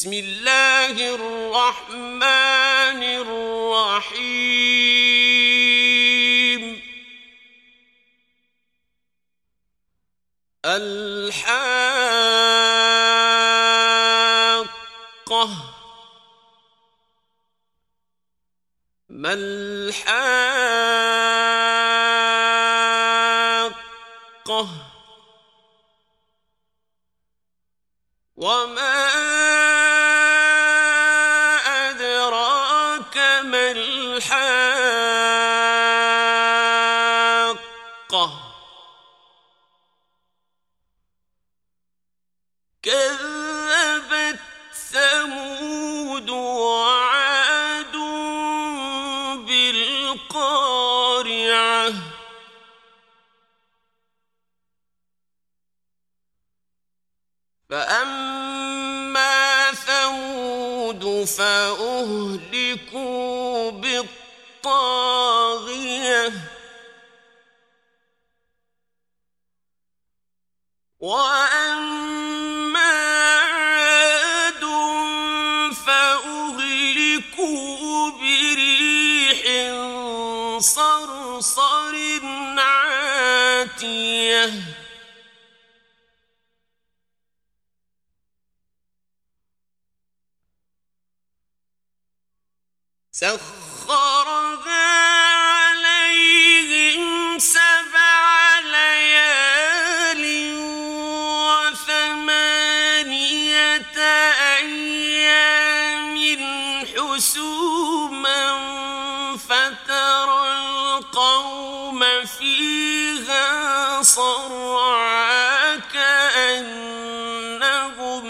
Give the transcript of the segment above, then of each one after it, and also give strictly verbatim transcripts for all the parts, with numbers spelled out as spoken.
بسم الله الرحمن الرحيم الحاقة ما الحاقة وما أدراك ما الحاقة كذبت ثمود وعاد بالقارعة فأما ثمود فأهلكوا بالطاغية وأما عاد فأهلكوا بريح صرصر عاتية سخرها عليهم سبع ليال وثمانية أيام حسوما فترى القوم فيها صرعى كأنهم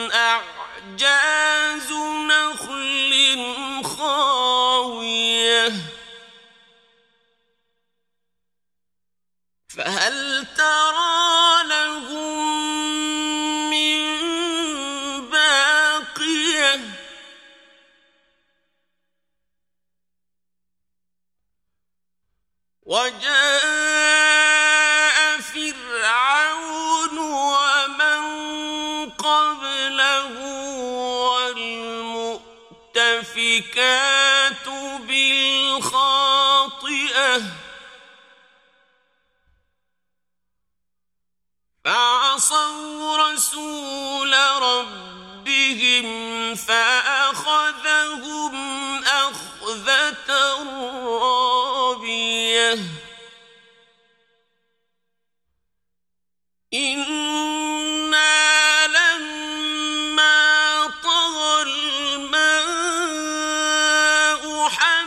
أعجاز نخل خاوية فهل ترى لهم من باقية وجاء فرعون ومن قبله والمؤتفكات بالخاطئة فعصوا رسول ربهم فأخذهم أخذة رابية إنا لما طغى الماء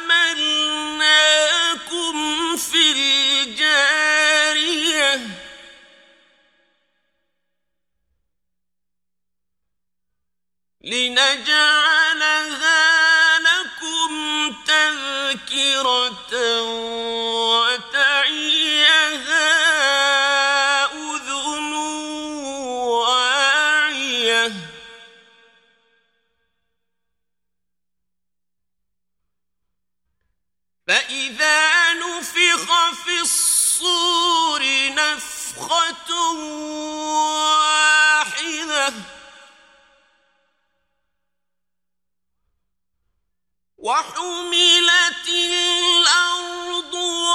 حملناكم في الجارية لنجعلها لكم تذكرة وتعيها أذن واعية فإذا نفخ في الصور نفخة واحدة وحملت الأرض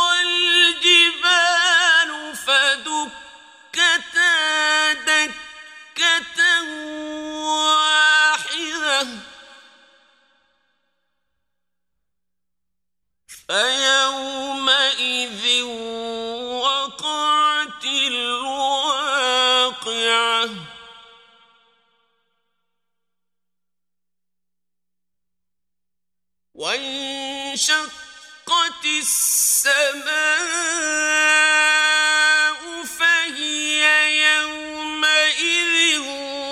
والجبال فدكتا دكة واحدة فيومئذ وقعت الواقعة وانشقت السماء فهي يومئذ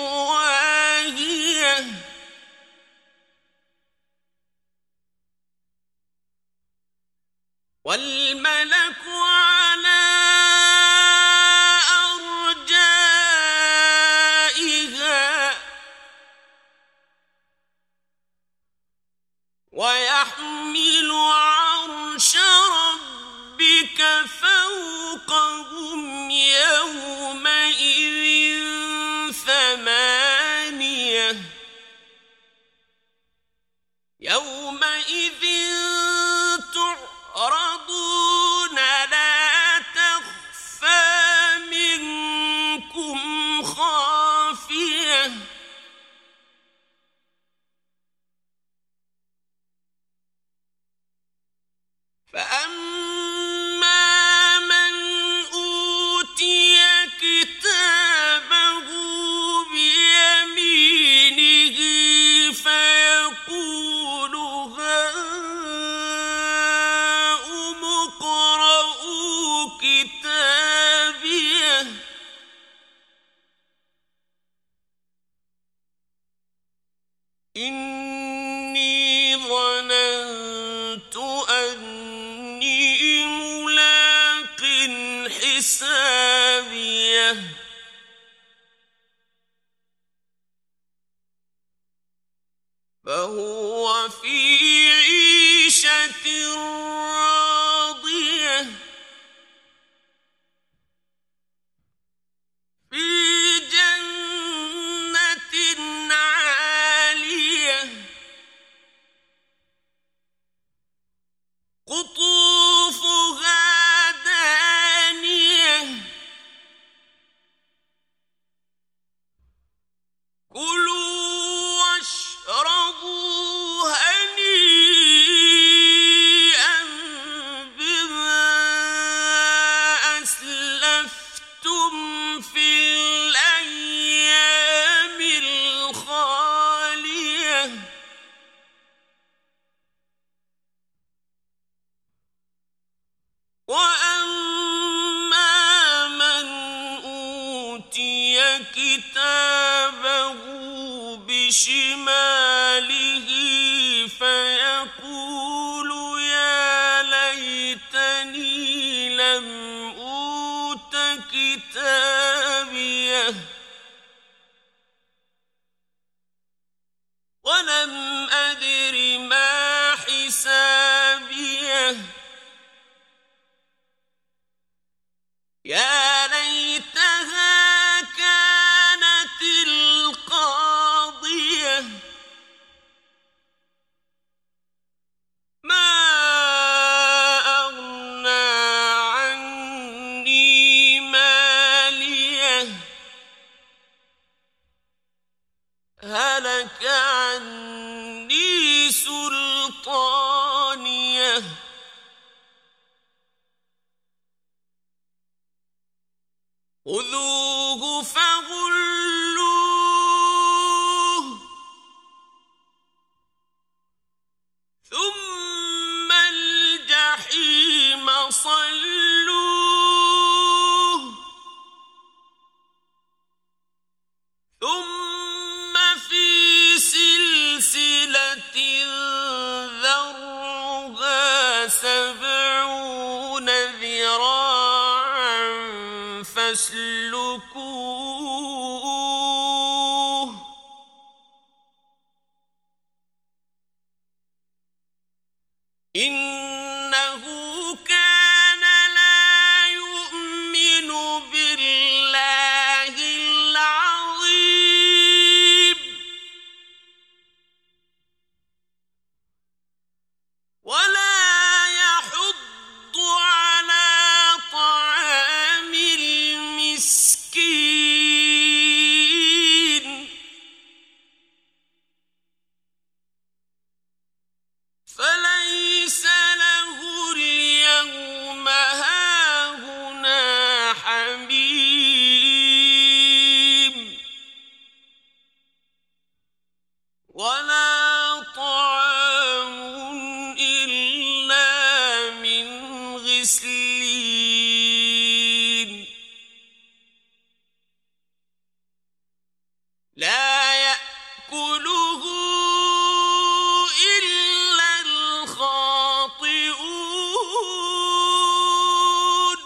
واهية والملك على أرجائها ويحمل عرش ربك فوقهم يومئذ ثمانية إني ظننت أني ملاق حسابيه فهو في عيشة راضية في جنة عالية قطوفها دانية كلوا واشربوا هنيئا بما أسلفتم في الأيام الخالية وأما من أوتي كتابه بشماله فيقول يا ليتني لم أوت كتابيه ولم أدر ما حسابيه يا ليتها كانت القاضية ما أغنى عني ماليه هلك عني سلطانيه خذوه فغلوه ثم الجحيم صلوه ثم في سلسلة ذرعها سبعون ذراعا فاسلكوه إنه كان لا يؤمن بالله العظيم ولا يحض على طعام المسكين فليس له اليوم هاهنا حميم ولا طعام إلا من غسلين لا يأكله إلا الخاطئون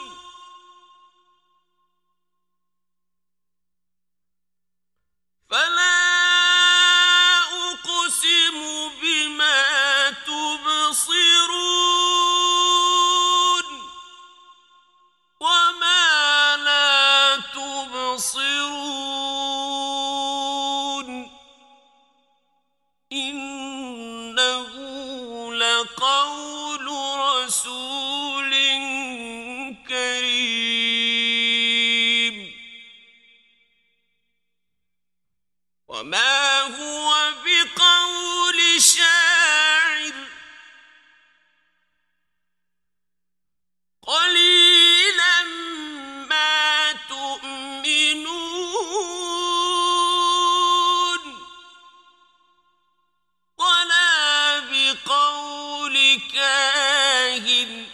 فلا أقسم بما تبصرون وما لا تبصرون إنه لقول رسول كريم وما هو بقول شاعر قليلا ما تؤمنون ولا بقول كاهن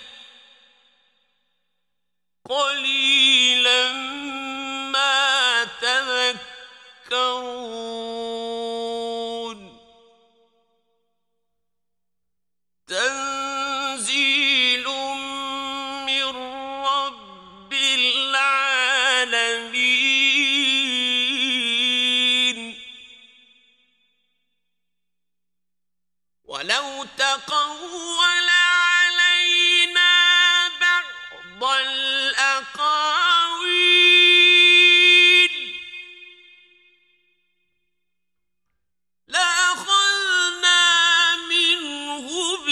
قليلا ما تذكرون ولو تقول علينا بعض الأقاويل لأخذنا منه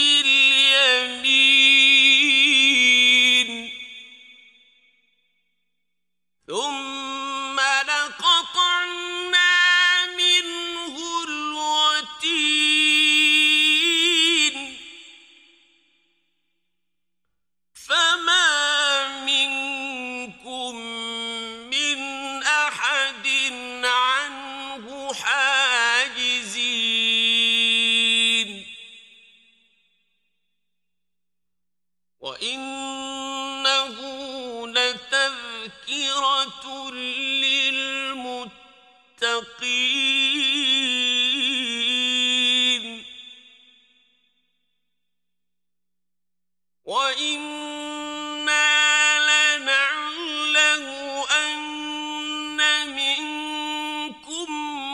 باليمين ثم لقطعنا منه الوتين فما منكم من أحد عنه حاجزين وإنه لتذكرة للمتقين وإنا لنعلم أن منكم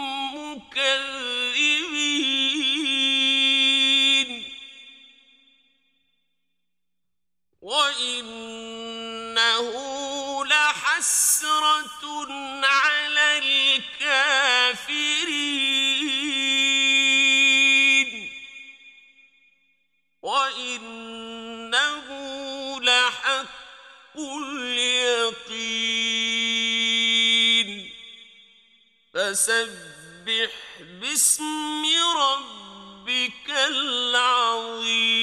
مكذبين وإنه لحسرة على الكافرين وإنه لحق اليقين فسبح باسم ربك العظيم.